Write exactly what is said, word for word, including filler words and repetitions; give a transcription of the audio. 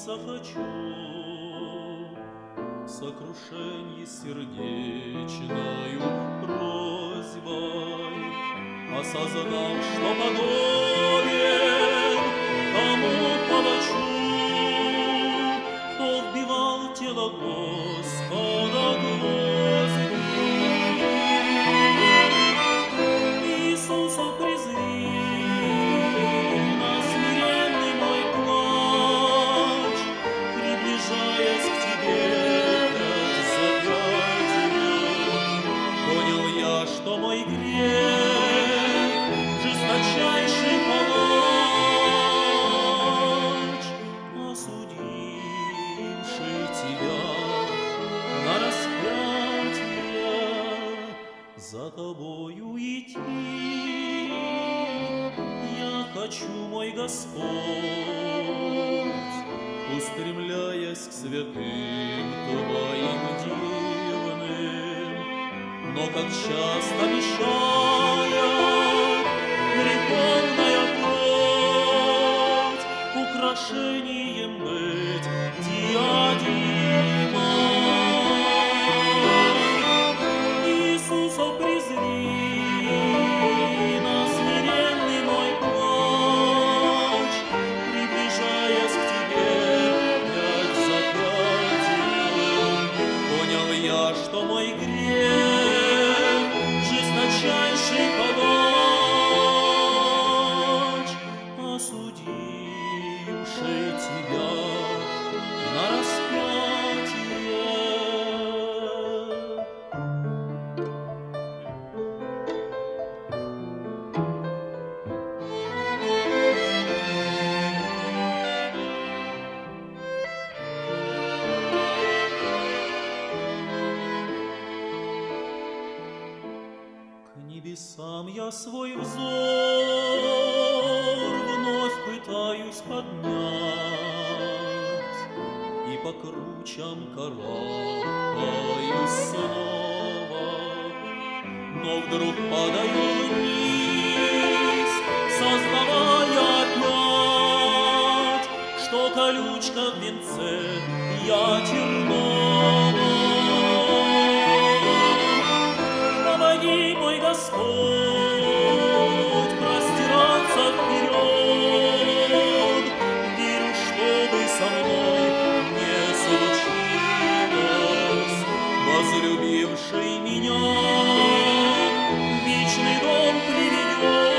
помолиться хочу, в сокрушенье сердечною просьбой, осознав, что подобен тому палачу, кто вбивал тело Господа гвозди. Иисусу презри на смиренный мой плач, приближаясь к Тебе пять за пятью. Понял я, что мой грех жесточайший палач, осудивший Тебя на распятие, за Тобою идти. Я хочу, мой Господь, устремляясь к святым Твоим дивным, но как часто мешает греховная плоть украшением быть диадимой. Иисуса презри на смиренный мой плач, приближаясь к Тебе пять за пятью. Понял я, что мой грех жесточайший палач, осудивший Тебя на распятие. К небесам я свой взор вновь пытаюсь поднять, и по кручам карабкаюсь снова, но вдруг падаю вниз, сознавая опять, что колючка в венце я тернова. Помоги, мой Господь, простираться вперед, верю, чтобы со мной не случилось, возлюбивший меня в вечный дом приведет.